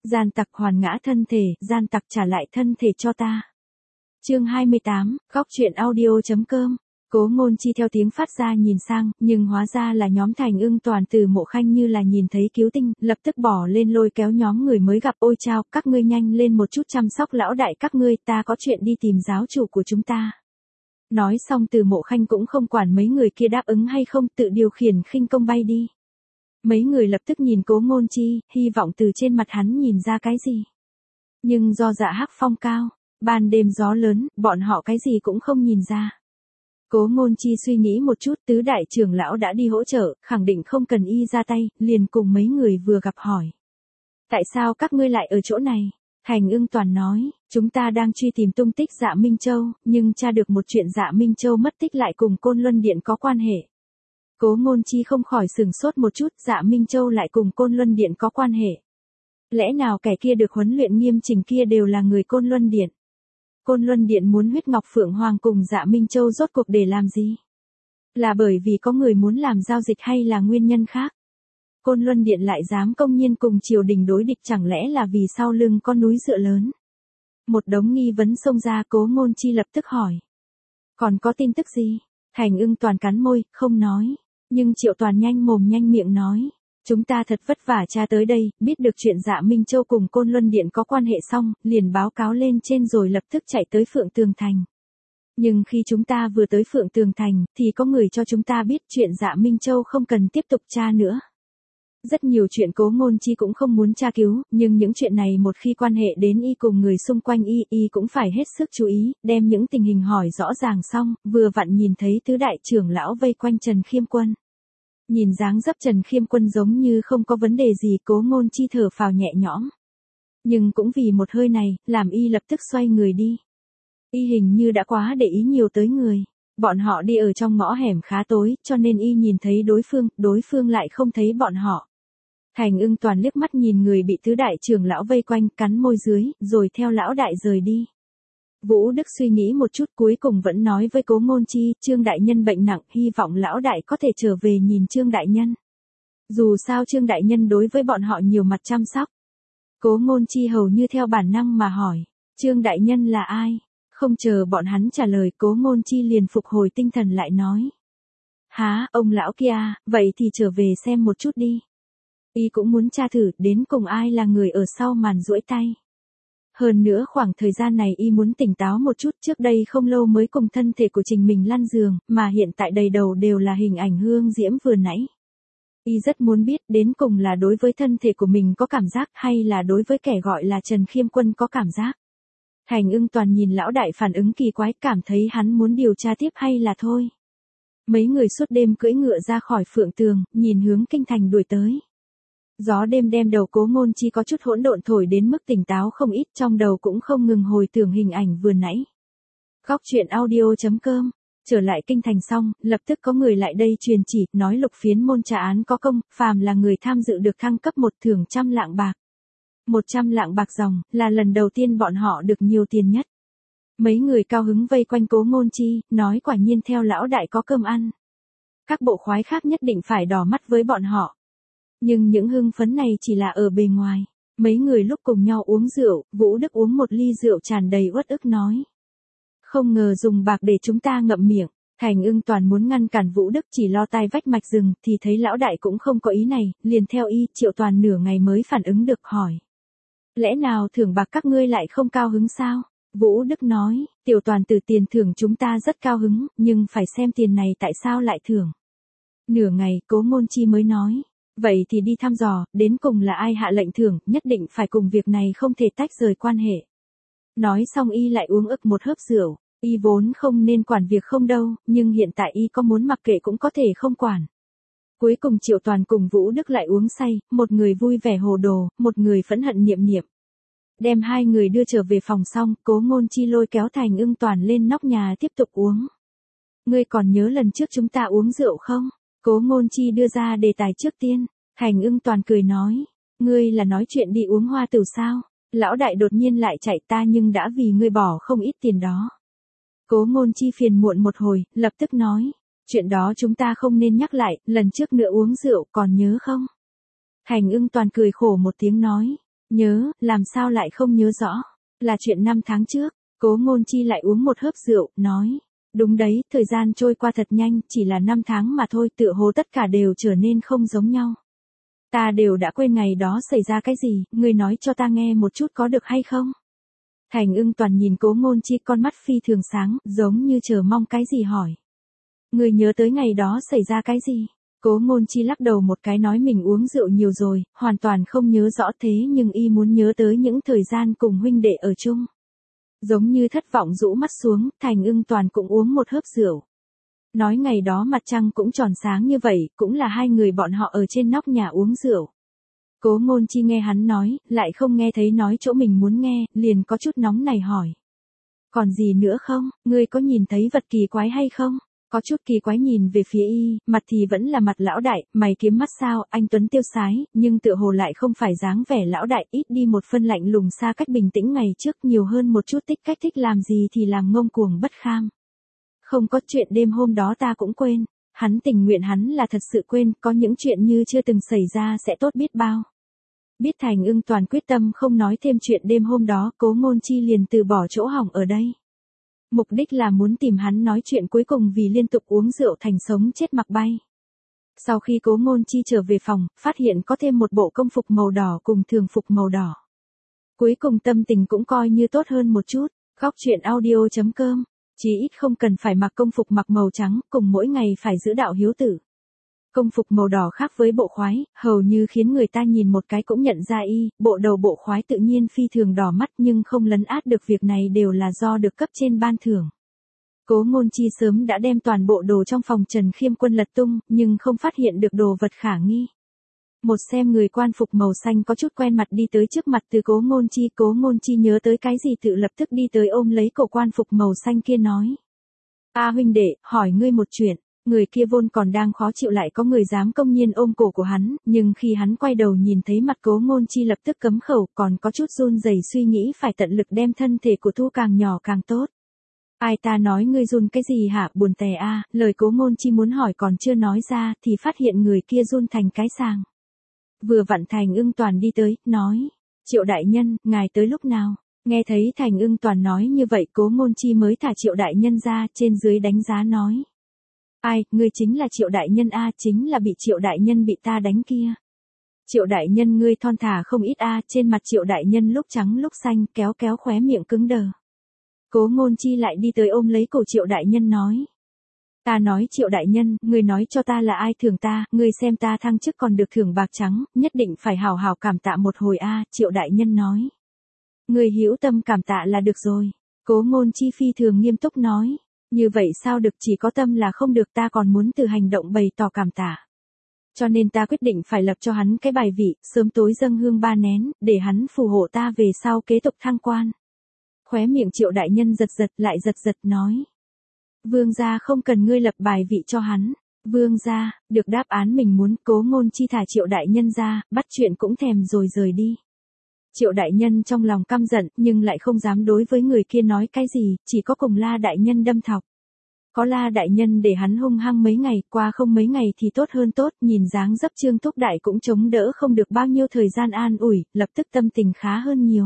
Gian tặc hoàn ngã thân thể, gian tặc trả lại thân thể cho ta. Chương 28, góc truyện audio.com. Cố Ngôn Chi theo tiếng phát ra nhìn sang, nhưng hóa ra là nhóm Thành Ưng Toàn Từ Mộ Khanh như là nhìn thấy cứu tinh, lập tức bỏ lên lôi kéo nhóm người mới gặp. Ôi chao, các ngươi nhanh lên một chút chăm sóc lão đại các ngươi, ta có chuyện đi tìm giáo chủ của chúng ta. Nói xong Từ Mộ Khanh cũng không quản mấy người kia đáp ứng hay không, tự điều khiển khinh công bay đi. Mấy người lập tức nhìn Cố Ngôn Chi, hy vọng từ trên mặt hắn nhìn ra cái gì. Nhưng do dạ hắc phong cao, ban đêm gió lớn, bọn họ cái gì cũng không nhìn ra. Cố Ngôn Chi suy nghĩ một chút, tứ đại trưởng lão đã đi hỗ trợ, khẳng định không cần y ra tay, liền cùng mấy người vừa gặp hỏi. Tại sao các ngươi lại ở chỗ này? Thành Ưng Toàn nói, chúng ta đang truy tìm tung tích Dạ Minh Châu, nhưng tra được một chuyện Dạ Minh Châu mất tích lại cùng Côn Luân Điện có quan hệ. Cố Ngôn Chi không khỏi sửng sốt một chút, Dạ Minh Châu lại cùng Côn Luân Điện có quan hệ. Lẽ nào kẻ kia được huấn luyện nghiêm chỉnh kia đều là người Côn Luân Điện? Côn Luân Điện muốn huyết Ngọc Phượng Hoàng cùng Dạ Minh Châu rốt cuộc để làm gì? Là bởi vì có người muốn làm giao dịch hay là nguyên nhân khác? Côn Luân Điện lại dám công nhiên cùng triều đình đối địch, chẳng lẽ là vì sau lưng có núi dựa lớn? Một đống nghi vấn xông ra. Cố Ngôn Chi lập tức hỏi. Còn có tin tức gì? Thành Ưng Toàn cắn môi, không nói. Nhưng Triệu Toàn nhanh mồm nhanh miệng nói. Chúng ta thật vất vả tra tới đây, biết được chuyện Dạ Minh Châu cùng Côn Luân Điện có quan hệ xong, liền báo cáo lên trên rồi lập tức chạy tới Phượng Tường Thành. Nhưng khi chúng ta vừa tới Phượng Tường Thành, thì có người cho chúng ta biết chuyện Dạ Minh Châu không cần tiếp tục tra nữa. Rất nhiều chuyện Cố Ngôn Chi cũng không muốn tra cứu, nhưng những chuyện này một khi quan hệ đến y cùng người xung quanh y cũng phải hết sức chú ý, đem những tình hình hỏi rõ ràng xong, vừa vặn nhìn thấy tứ đại trưởng lão vây quanh Trần Khiêm Quân. Nhìn dáng dấp Trần Khiêm Quân giống như không có vấn đề gì, Cố Ngôn Chi thở phào nhẹ nhõm. Nhưng cũng vì một hơi này, làm y lập tức xoay người đi. Y hình như đã quá để ý nhiều tới người. Bọn họ đi ở trong ngõ hẻm khá tối, cho nên y nhìn thấy đối phương lại không thấy bọn họ. Thành Ưng Toàn liếc mắt nhìn người bị tứ đại trưởng lão vây quanh, cắn môi dưới, rồi theo lão đại rời đi. Vũ Đức suy nghĩ một chút cuối cùng vẫn nói với Cố Ngôn Chi, Trương đại nhân bệnh nặng, hy vọng lão đại có thể trở về nhìn Trương đại nhân. Dù sao Trương đại nhân đối với bọn họ nhiều mặt chăm sóc. Cố Ngôn Chi hầu như theo bản năng mà hỏi, Trương đại nhân là ai? Không chờ bọn hắn trả lời, Cố Ngôn Chi liền phục hồi tinh thần lại nói. Há, ông lão kia, vậy thì trở về xem một chút đi. Y cũng muốn tra thử đến cùng ai là người ở sau màn duỗi tay. Hơn nữa khoảng thời gian này y muốn tỉnh táo một chút, trước đây không lâu mới cùng thân thể của Trình mình lăn giường, mà hiện tại đầy đầu đều là hình ảnh Hương Diễm vừa nãy. Y rất muốn biết đến cùng là đối với thân thể của mình có cảm giác hay là đối với kẻ gọi là Trần Khiêm Quân có cảm giác. Thành Ưng Toàn nhìn lão đại phản ứng kỳ quái, cảm thấy hắn muốn điều tra tiếp hay là thôi. Mấy người suốt đêm cưỡi ngựa ra khỏi Phượng Tường, nhìn hướng kinh thành đuổi tới. Gió đêm đem đầu Cố Ngôn Chi có chút hỗn độn thổi đến mức tỉnh táo không ít, trong đầu cũng không ngừng hồi tưởng hình ảnh vừa nãy. Góc truyện audio.com. Trở lại kinh thành xong, lập tức có người lại đây truyền chỉ, nói Lục Phiến môn trả án có công, phàm là người tham dự được thăng cấp một thưởng 100 lạng bạc. 100 lạng bạc dòng, là lần đầu tiên bọn họ được nhiều tiền nhất. Mấy người cao hứng vây quanh Cố Ngôn Chi, nói quả nhiên theo lão đại có cơm ăn. Các bộ khoái khác nhất định phải đỏ mắt với bọn họ. Nhưng những hưng phấn này chỉ là ở bề ngoài. Mấy người lúc cùng nhau uống rượu, Vũ Đức uống một ly rượu tràn đầy uất ức nói. Không ngờ dùng bạc để chúng ta ngậm miệng. Thành Ưng Toàn muốn ngăn cản Vũ Đức chỉ lo tai vách mạch rừng, thì thấy lão đại cũng không có ý này, liền theo y. Triệu Toàn nửa ngày mới phản ứng được hỏi. Lẽ nào thưởng bạc các ngươi lại không cao hứng sao? Vũ Đức nói, Tiểu Toàn từ tiền thưởng chúng ta rất cao hứng, nhưng phải xem tiền này tại sao lại thưởng. Nửa ngày Cố Ngôn Chi mới nói. Vậy thì đi thăm dò, đến cùng là ai hạ lệnh thưởng, nhất định phải cùng việc này không thể tách rời quan hệ. Nói xong y lại uống ực một hớp rượu, y vốn không nên quản việc không đâu, nhưng hiện tại y có muốn mặc kệ cũng có thể không quản. Cuối cùng Triệu Toàn cùng Vũ Đức lại uống say, một người vui vẻ hồ đồ, một người phẫn hận niệm niệm. Đem hai người đưa trở về phòng xong, Cố Ngôn Chi lôi kéo Thành Ưng Toàn lên nóc nhà tiếp tục uống. Ngươi còn nhớ lần trước chúng ta uống rượu không? Cố Ngôn Chi đưa ra đề tài trước tiên. Thành Ưng Toàn cười nói, ngươi là nói chuyện đi uống hoa tửu sao? Lão đại đột nhiên lại chạy ta nhưng đã vì ngươi bỏ không ít tiền đó. Cố Ngôn Chi phiền muộn một hồi, lập tức nói, chuyện đó chúng ta không nên nhắc lại, lần trước nữa uống rượu còn nhớ không? Thành Ưng Toàn cười khổ một tiếng nói, Nhớ, làm sao lại không nhớ rõ. Là chuyện 5 tháng trước, Cố Ngôn Chi lại uống một hớp rượu, nói. Đúng đấy, thời gian trôi qua thật nhanh, chỉ là 5 tháng mà thôi, tựa hồ tất cả đều trở nên không giống nhau. Ta đều đã quên ngày đó xảy ra cái gì, ngươi nói cho ta nghe một chút có được hay không? Thành Ưng Toàn nhìn Cố Ngôn Chi, con mắt phi thường sáng, giống như chờ mong cái gì hỏi. Ngươi nhớ tới ngày đó xảy ra cái gì? Cố Ngôn Chi lắc đầu một cái, nói mình uống rượu nhiều rồi, hoàn toàn không nhớ rõ, thế nhưng y muốn nhớ tới những thời gian cùng huynh đệ ở chung. Giống như thất vọng rũ mắt xuống, Thành Ưng Toàn cũng uống một hớp rượu. Nói ngày đó mặt trăng cũng tròn sáng như vậy, cũng là hai người bọn họ ở trên nóc nhà uống rượu. Cố Ngôn Chi nghe hắn nói, lại không nghe thấy nói chỗ mình muốn nghe, liền có chút nóng này hỏi. Còn gì nữa không, ngươi có nhìn thấy vật kỳ quái hay không? Có chút kỳ quái nhìn về phía y, mặt thì vẫn là mặt lão đại, mày kiếm mắt sao, anh tuấn tiêu sái, nhưng tựa hồ lại không phải dáng vẻ lão đại, ít đi một phân lạnh lùng xa cách bình tĩnh ngày trước, nhiều hơn một chút tích cách thích làm gì thì làm, ngông cuồng bất kham. Không có chuyện đêm hôm đó ta cũng quên, hắn tình nguyện hắn là thật sự quên, có những chuyện như chưa từng xảy ra sẽ tốt biết bao. Biết Thành Ưng Toàn quyết tâm không nói thêm chuyện đêm hôm đó, Cố Ngôn Chi liền từ bỏ chỗ hỏng ở đây. Mục đích là muốn tìm hắn nói chuyện, cuối cùng vì liên tục uống rượu thành sống chết mặc bay. Sau khi Cố Ngôn Chi trở về phòng, phát hiện có thêm một bộ công phục màu đỏ cùng thường phục màu đỏ. Cuối cùng tâm tình cũng coi như tốt hơn một chút. Góc truyện audio.com, chí ít không cần phải mặc công phục mặc màu trắng, cùng mỗi ngày phải giữ đạo hiếu tử. Công phục màu đỏ khác với bộ khoái, hầu như khiến người ta nhìn một cái cũng nhận ra y, bộ đầu bộ khoái tự nhiên phi thường đỏ mắt, nhưng không lấn át được việc này đều là do được cấp trên ban thưởng. Cố Ngôn Chi sớm đã đem toàn bộ đồ trong phòng Trần Khiêm Quân lật tung, nhưng không phát hiện được đồ vật khả nghi. Một xem người quan phục màu xanh có chút quen mặt đi tới trước mặt từ Cố Ngôn Chi nhớ tới cái gì tự lập tức đi tới ôm lấy cổ quan phục màu xanh kia nói. A huynh đệ, hỏi ngươi một chuyện. Người kia vốn còn đang khó chịu, lại có người dám công nhiên ôm cổ của hắn, nhưng khi hắn quay đầu nhìn thấy mặt Cố Ngôn Chi lập tức cấm khẩu, còn có chút run rẩy suy nghĩ phải tận lực đem thân thể của Thu càng nhỏ càng tốt. Ai ta nói ngươi run cái gì hả, buồn tè a, lời Cố Ngôn Chi muốn hỏi còn chưa nói ra thì phát hiện người kia run thành cái sàng. Vừa vặn Thành Ưng Toàn đi tới, nói, Triệu đại nhân, ngài tới lúc nào? Nghe thấy Thành Ưng Toàn nói như vậy, Cố Ngôn Chi mới thả Triệu đại nhân ra, trên dưới đánh giá nói. Ai, ngươi chính là Triệu đại nhân a, chính là bị Triệu đại nhân bị ta đánh kia. Triệu đại nhân ngươi thon thả không ít a, trên mặt Triệu đại nhân lúc trắng lúc xanh, kéo kéo khóe miệng cứng đờ. Cố Ngôn Chi lại đi tới ôm lấy cổ Triệu đại nhân nói. Ta nói Triệu đại nhân, ngươi nói cho ta là ai thưởng ta, ngươi xem ta thăng chức còn được thưởng bạc trắng, nhất định phải hào hào cảm tạ một hồi a, Triệu đại nhân nói. Ngươi hữu tâm cảm tạ là được rồi. Cố Ngôn Chi phi thường nghiêm túc nói. Như vậy sao được, chỉ có tâm là không được, ta còn muốn từ hành động bày tỏ cảm tạ. Cho nên ta quyết định phải lập cho hắn cái bài vị, sớm tối dâng hương 3 nén, để hắn phù hộ ta về sau kế tục thăng quan. Khóe miệng Triệu đại nhân giật giật lại giật giật nói. Vương gia không cần ngươi lập bài vị cho hắn. Vương gia, được đáp án mình muốn. Cố Ngôn Chi thả Triệu đại nhân ra, bắt chuyện cũng thèm rồi rời đi. Triệu đại nhân trong lòng căm giận, nhưng lại không dám đối với người kia nói cái gì, chỉ có cùng La đại nhân đâm thọc. Có La đại nhân để hắn hung hăng mấy ngày, qua không mấy ngày thì tốt hơn tốt, nhìn dáng dấp Trương Thúc đại cũng chống đỡ không được bao nhiêu thời gian an ủi, lập tức tâm tình khá hơn nhiều.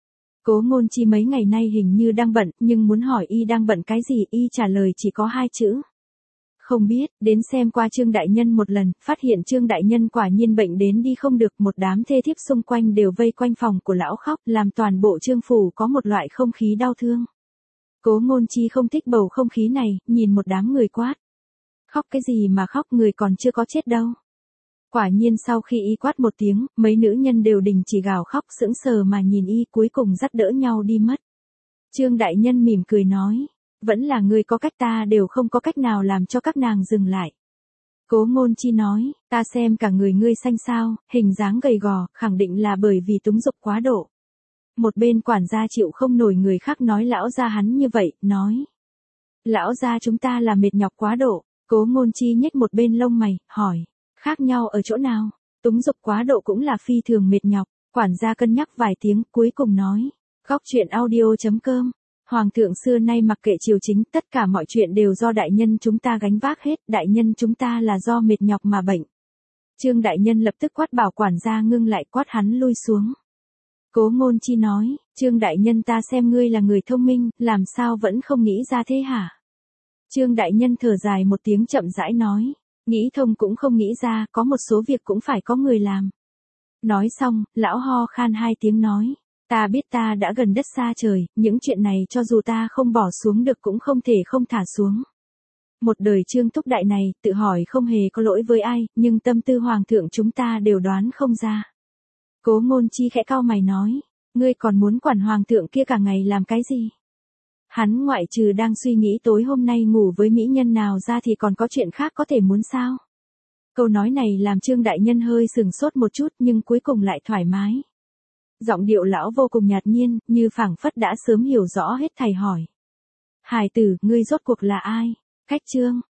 Cố Ngôn Chi mấy ngày nay hình như đang bận, nhưng muốn hỏi y đang bận cái gì, y trả lời chỉ có 2 chữ. Không biết, đến xem qua Trương đại nhân một lần, phát hiện Trương đại nhân quả nhiên bệnh đến đi không được, một đám thê thiếp xung quanh đều vây quanh phòng của lão khóc, làm toàn bộ Trương phủ có một loại không khí đau thương. Cố Ngôn Chi không thích bầu không khí này, nhìn một đám người quát. Khóc cái gì mà khóc, người còn chưa có chết đâu. Quả nhiên sau khi y quát một tiếng, mấy nữ nhân đều đình chỉ gào khóc, sững sờ mà nhìn y, cuối cùng dắt đỡ nhau đi mất. Trương đại nhân mỉm cười nói. Vẫn là ngươi có cách, ta đều không có cách nào làm cho các nàng dừng lại. Cố Ngôn Chi nói, ta xem cả người ngươi xanh xao, hình dáng gầy gò, khẳng định là bởi vì túng dục quá độ. Một bên quản gia chịu không nổi người khác nói lão gia hắn như vậy, nói. Lão gia chúng ta là mệt nhọc quá độ. Cố Ngôn Chi nhếch một bên lông mày, hỏi. Khác nhau ở chỗ nào? Túng dục quá độ cũng là phi thường mệt nhọc. Quản gia cân nhắc vài tiếng, cuối cùng nói. Góc truyện audio.com. Hoàng thượng xưa nay mặc kệ triều chính, tất cả mọi chuyện đều do đại nhân chúng ta gánh vác hết, đại nhân chúng ta là do mệt nhọc mà bệnh. Trương đại nhân lập tức quát bảo quản gia ngưng lại, quát hắn lui xuống. Cố Ngôn Chi nói, Trương đại nhân ta xem ngươi là người thông minh, làm sao vẫn không nghĩ ra thế hả? Trương đại nhân thở dài một tiếng chậm rãi nói, nghĩ thông cũng không nghĩ ra, có một số việc cũng phải có người làm. Nói xong, lão ho khan 2 tiếng nói, ta biết ta đã gần đất xa trời, những chuyện này cho dù ta không bỏ xuống được cũng không thể không thả xuống. Một đời Trương Thúc Đại này, tự hỏi không hề có lỗi với ai, nhưng tâm tư hoàng thượng chúng ta đều đoán không ra. Cố Ngôn Chi khẽ cau mày nói, ngươi còn muốn quản hoàng thượng kia cả ngày làm cái gì? Hắn ngoại trừ đang suy nghĩ tối hôm nay ngủ với mỹ nhân nào ra thì còn có chuyện khác có thể muốn sao? Câu nói này làm Trương đại nhân hơi sừng sốt một chút nhưng cuối cùng lại thoải mái. Giọng điệu lão vô cùng nhạt nhiên, như phảng phất đã sớm hiểu rõ hết thầy hỏi. Hài tử, ngươi rốt cuộc là ai? Khách Trương,